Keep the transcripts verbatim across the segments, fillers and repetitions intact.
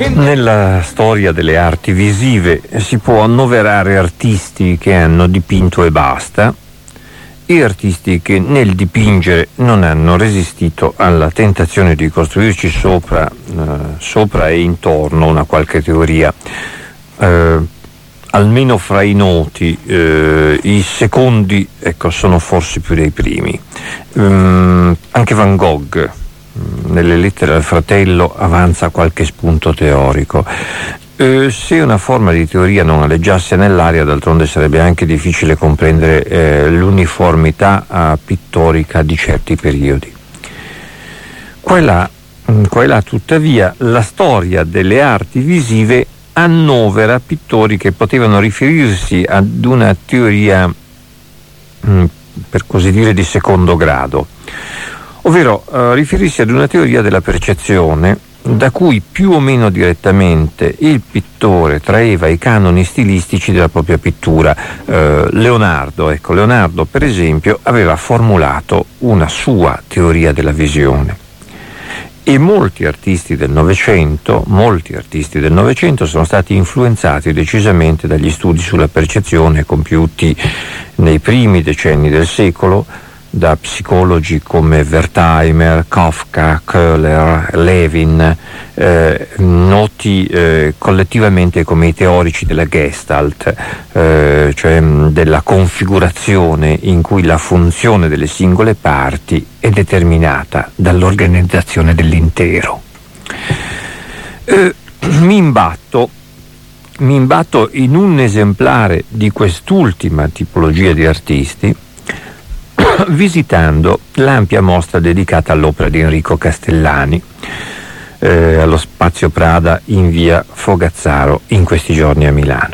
Nella storia delle arti visive si può annoverare artisti che hanno dipinto e basta e artisti che nel dipingere non hanno resistito alla tentazione di costruirci sopra, eh, sopra e intorno una qualche teoria. Eh, almeno fra i noti, eh, i secondi, ecco, sono forse più dei primi. Um, anche Van Gogh, nelle lettere al fratello, avanza qualche spunto teorico. Eh, se una forma di teoria non aleggiasse nell'aria, d'altronde sarebbe anche difficile comprendere eh, l'uniformità eh, pittorica di certi periodi. Qua e là, qua e là, tuttavia, la storia delle arti visive annovera pittori che potevano riferirsi ad una teoria, mh, per così dire, di secondo grado, ovvero eh, riferirsi ad una teoria della percezione da cui più o meno direttamente il pittore traeva i canoni stilistici della propria pittura. Eh, Leonardo, ecco, Leonardo per esempio aveva formulato una sua teoria della visione. E molti artisti del Novecento, molti artisti del Novecento sono stati influenzati decisamente dagli studi sulla percezione compiuti nei primi decenni del secolo da psicologi come Wertheimer, Kafka, Köhler, Levin, eh, noti eh, collettivamente come i teorici della Gestalt, eh, cioè della configurazione in cui la funzione delle singole parti è determinata dall'organizzazione dell'intero. Eh, mi imbatto, mi imbatto in un esemplare di quest'ultima tipologia di artisti visitando l'ampia mostra dedicata all'opera di Enrico Castellani eh, allo Spazio Prada in via Fogazzaro in questi giorni a Milano.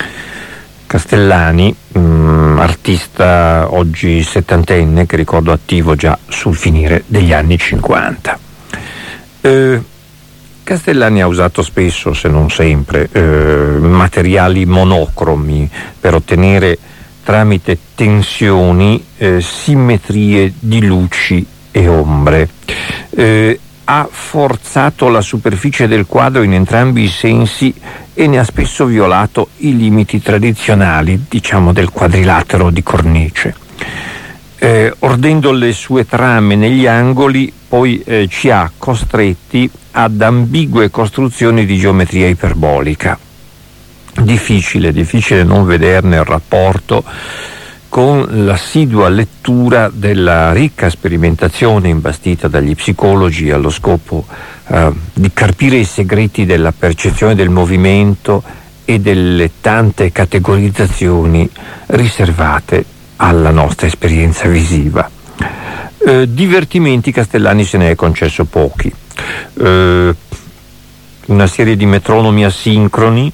Castellani, mh, artista oggi settantenne, che ricordo attivo già sul finire degli anni cinquanta. Eh, Castellani ha usato spesso, se non sempre, eh, materiali monocromi per ottenere tramite tensioni, eh, simmetrie di luci e ombre. Eh, ha forzato la superficie del quadro in entrambi i sensi e ne ha spesso violato i limiti tradizionali, diciamo, del quadrilatero di cornice. Eh, ordendo le sue trame negli angoli, poi eh, ci ha costretti ad ambigue costruzioni di geometria iperbolica. Difficile, difficile non vederne il rapporto con l'assidua lettura della ricca sperimentazione imbastita dagli psicologi allo scopo eh, di carpire i segreti della percezione del movimento e delle tante categorizzazioni riservate alla nostra esperienza visiva. Eh, divertimenti Castellani se ne è concesso pochi. Eh, una serie di metronomi asincroni,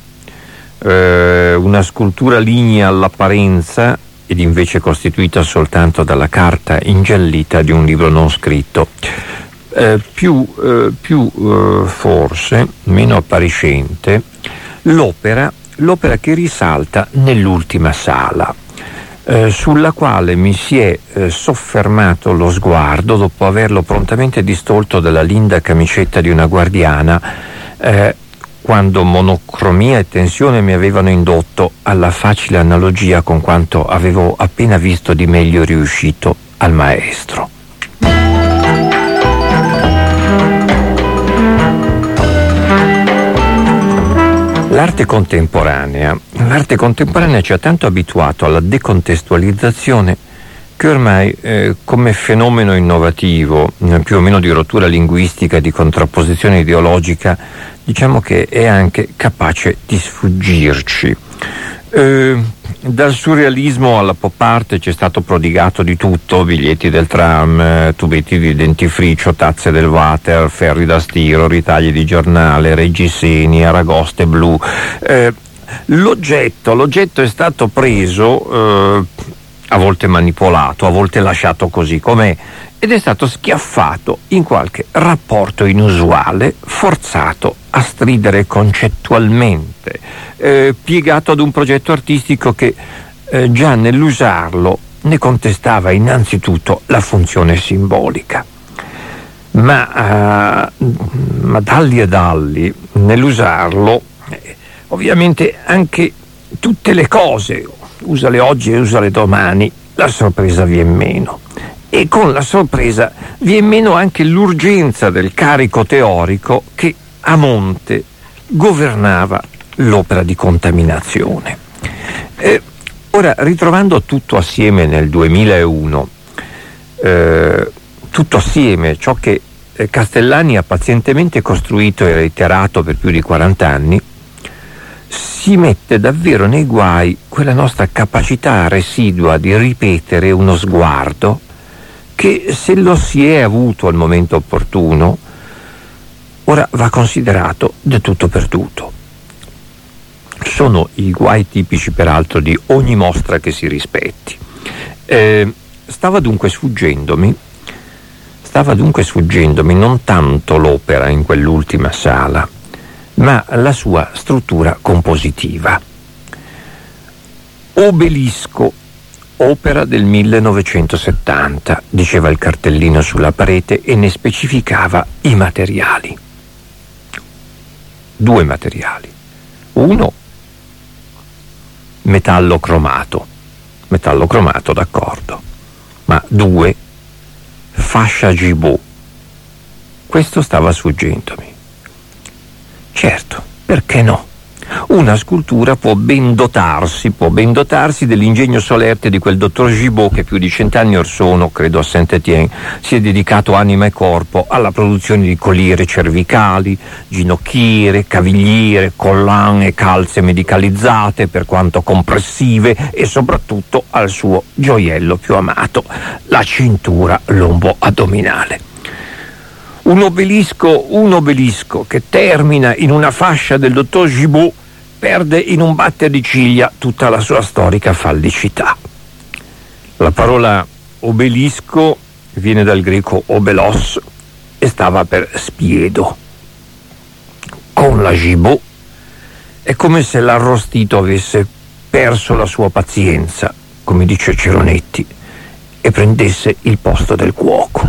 una scultura lignea all'apparenza ed invece costituita soltanto dalla carta ingiallita di un libro non scritto. Eh, più eh, più eh, forse meno appariscente l'opera l'opera che risalta nell'ultima sala, eh, sulla quale mi si è eh, soffermato lo sguardo dopo averlo prontamente distolto dalla linda camicetta di una guardiana, eh, quando monocromia e tensione mi avevano indotto alla facile analogia con quanto avevo appena visto di meglio riuscito al maestro. L'arte contemporanea, l'arte contemporanea ci ha tanto abituato alla decontestualizzazione che ormai eh, come fenomeno innovativo, più o meno di rottura linguistica e di contrapposizione ideologica, diciamo che è anche capace di sfuggirci. Eh, dal surrealismo alla pop art c'è stato prodigato di tutto: biglietti del tram, eh, tubetti di dentifricio, tazze del water, ferri da stiro, ritagli di giornale, reggiseni, aragoste blu. Eh, l'oggetto, l'oggetto è stato preso, eh, a volte manipolato, a volte lasciato così com'è, ed è stato schiaffato in qualche rapporto inusuale, forzato a stridere concettualmente, eh, piegato ad un progetto artistico che eh, già nell'usarlo ne contestava innanzitutto la funzione simbolica. ma, uh, ma dalli e dalli nell'usarlo, eh, ovviamente anche tutte le cose, usale oggi e usale domani, la sorpresa viene meno. E con la sorpresa viene meno anche l'urgenza del carico teorico che a monte governava l'opera di contaminazione. Eh, ora, ritrovando tutto assieme nel duemilauno, eh, tutto assieme ciò che eh, Castellani ha pazientemente costruito e reiterato per più di quaranta anni, si mette davvero nei guai quella nostra capacità residua di ripetere uno sguardo che, se lo si è avuto al momento opportuno, ora va considerato del tutto perduto. Sono i guai tipici, peraltro, di ogni mostra che si rispetti. Eh, stava dunque sfuggendomi, stava dunque sfuggendomi non tanto l'opera in quell'ultima sala, ma la sua struttura compositiva. Obelisco, opera del millenovecentosettanta, diceva il cartellino sulla parete e ne specificava i materiali. Due materiali. Uno, metallo cromato. Metallo cromato, d'accordo. Ma due, fascia Gibaud. Questo stava sfuggendomi. Certo, perché no? Una scultura può ben dotarsi, può ben dotarsi dell'ingegno solerte di quel dottor Gibaud che più di cent'anni or sono, credo a Saint-Étienne, si è dedicato anima e corpo alla produzione di colliere cervicali, ginocchiere, cavigliere, collan e calze medicalizzate, per quanto compressive, e soprattutto al suo gioiello più amato, la cintura lombo-addominale. Un obelisco, un obelisco che termina in una fascia del dottor Gibaud perde in un batter di ciglia tutta la sua storica fallicità. La parola obelisco viene dal greco obelos e stava per spiedo. Con la Gibaud è come se l'arrostito avesse perso la sua pazienza, come dice Ceronetti, e prendesse il posto del cuoco.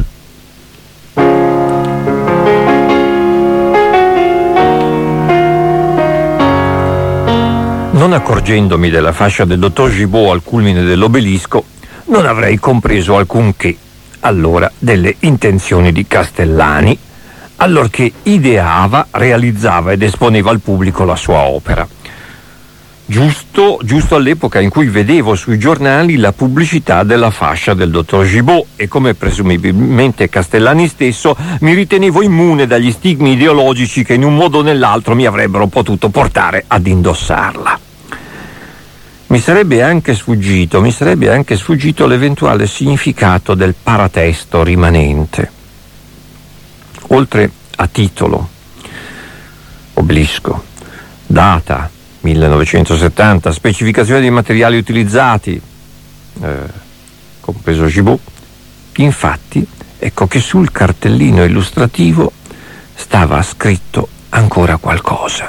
Non accorgendomi della fascia del dottor Gibaud al culmine dell'obelisco, non avrei compreso alcunché allora delle intenzioni di Castellani, allorché ideava, realizzava ed esponeva al pubblico la sua opera. Giusto, giusto all'epoca in cui vedevo sui giornali la pubblicità della fascia del dottor Gibaud e, come presumibilmente Castellani stesso, mi ritenevo immune dagli stigmi ideologici che in un modo o nell'altro mi avrebbero potuto portare ad indossarla. Mi sarebbe anche sfuggito, mi sarebbe anche sfuggito l'eventuale significato del paratesto rimanente. Oltre a titolo, obelisco, data millenovecentosettanta, specificazione dei materiali utilizzati, eh, compreso Gibaud, infatti ecco che sul cartellino illustrativo stava scritto ancora qualcosa.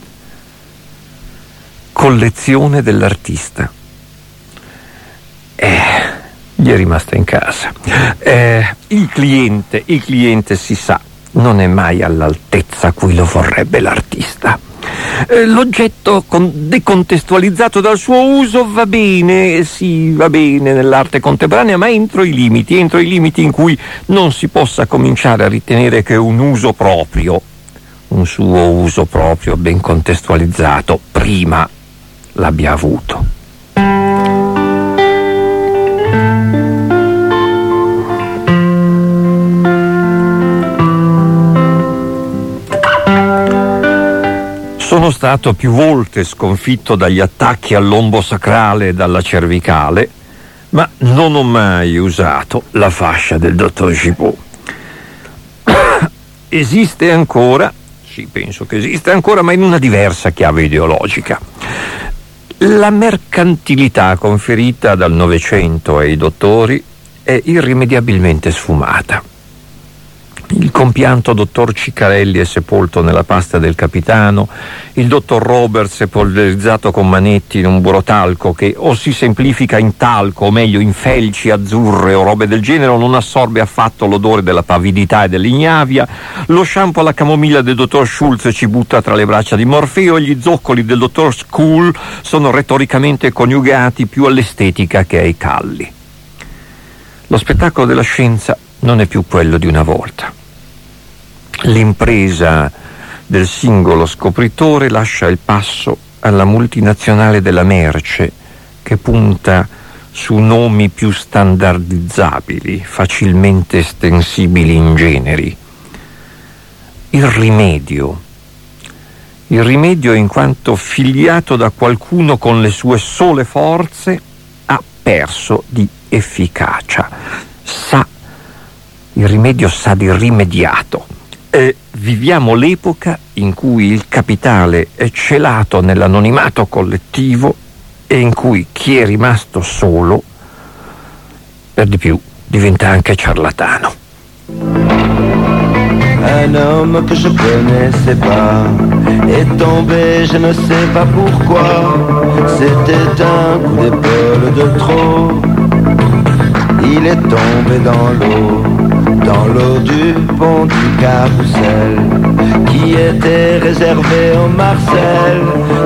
Collezione dell'artista. Eh, gli è rimasta in casa. Eh, il cliente, il cliente si sa, non è mai all'altezza a cui lo vorrebbe l'artista. Eh, l'oggetto con- decontestualizzato dal suo uso va bene, sì, va bene nell'arte contemporanea, ma entro i limiti, entro i limiti in cui non si possa cominciare a ritenere che un uso proprio, un suo uso proprio ben contestualizzato, prima l'abbia avuto. Sono stato più volte sconfitto dagli attacchi al lombo sacrale e dalla cervicale, ma non ho mai usato la fascia del dottor Gibaud. Esiste ancora, sì, penso che esista ancora, ma in una diversa chiave ideologica. La mercantilità conferita dal Novecento ai dottori è irrimediabilmente sfumata. Il compianto dottor Ciccarelli è sepolto nella pasta del capitano, il dottor Roberts è polverizzato con manetti in un burotalco che o si semplifica in talco, o meglio in felci azzurre o robe del genere, o non assorbe affatto l'odore della pavidità e dell'ignavia. Lo shampoo alla camomilla del dottor Schultz ci butta tra le braccia di Morfeo e gli zoccoli del dottor School sono retoricamente coniugati più all'estetica che ai calli. Lo spettacolo della scienza non è più quello di una volta. L'impresa del singolo scopritore lascia il passo alla multinazionale della merce, che punta su nomi più standardizzabili, facilmente estensibili in generi. Il rimedio. Il rimedio, in quanto figliato da qualcuno con le sue sole forze, ha perso di efficacia. Sa, il rimedio sa di rimediato. Eh, viviamo l'epoca in cui il capitale è celato nell'anonimato collettivo e in cui chi è rimasto solo, per di più, diventa anche ciarlatano. Un homme que je connaissais pas est tombé, je ne sais pas pourquoi. C'était un coup d'épaule de trop. Il est tombé dans l'eau, dans l'eau du pont du Carrousel, qui était réservé au Marcel.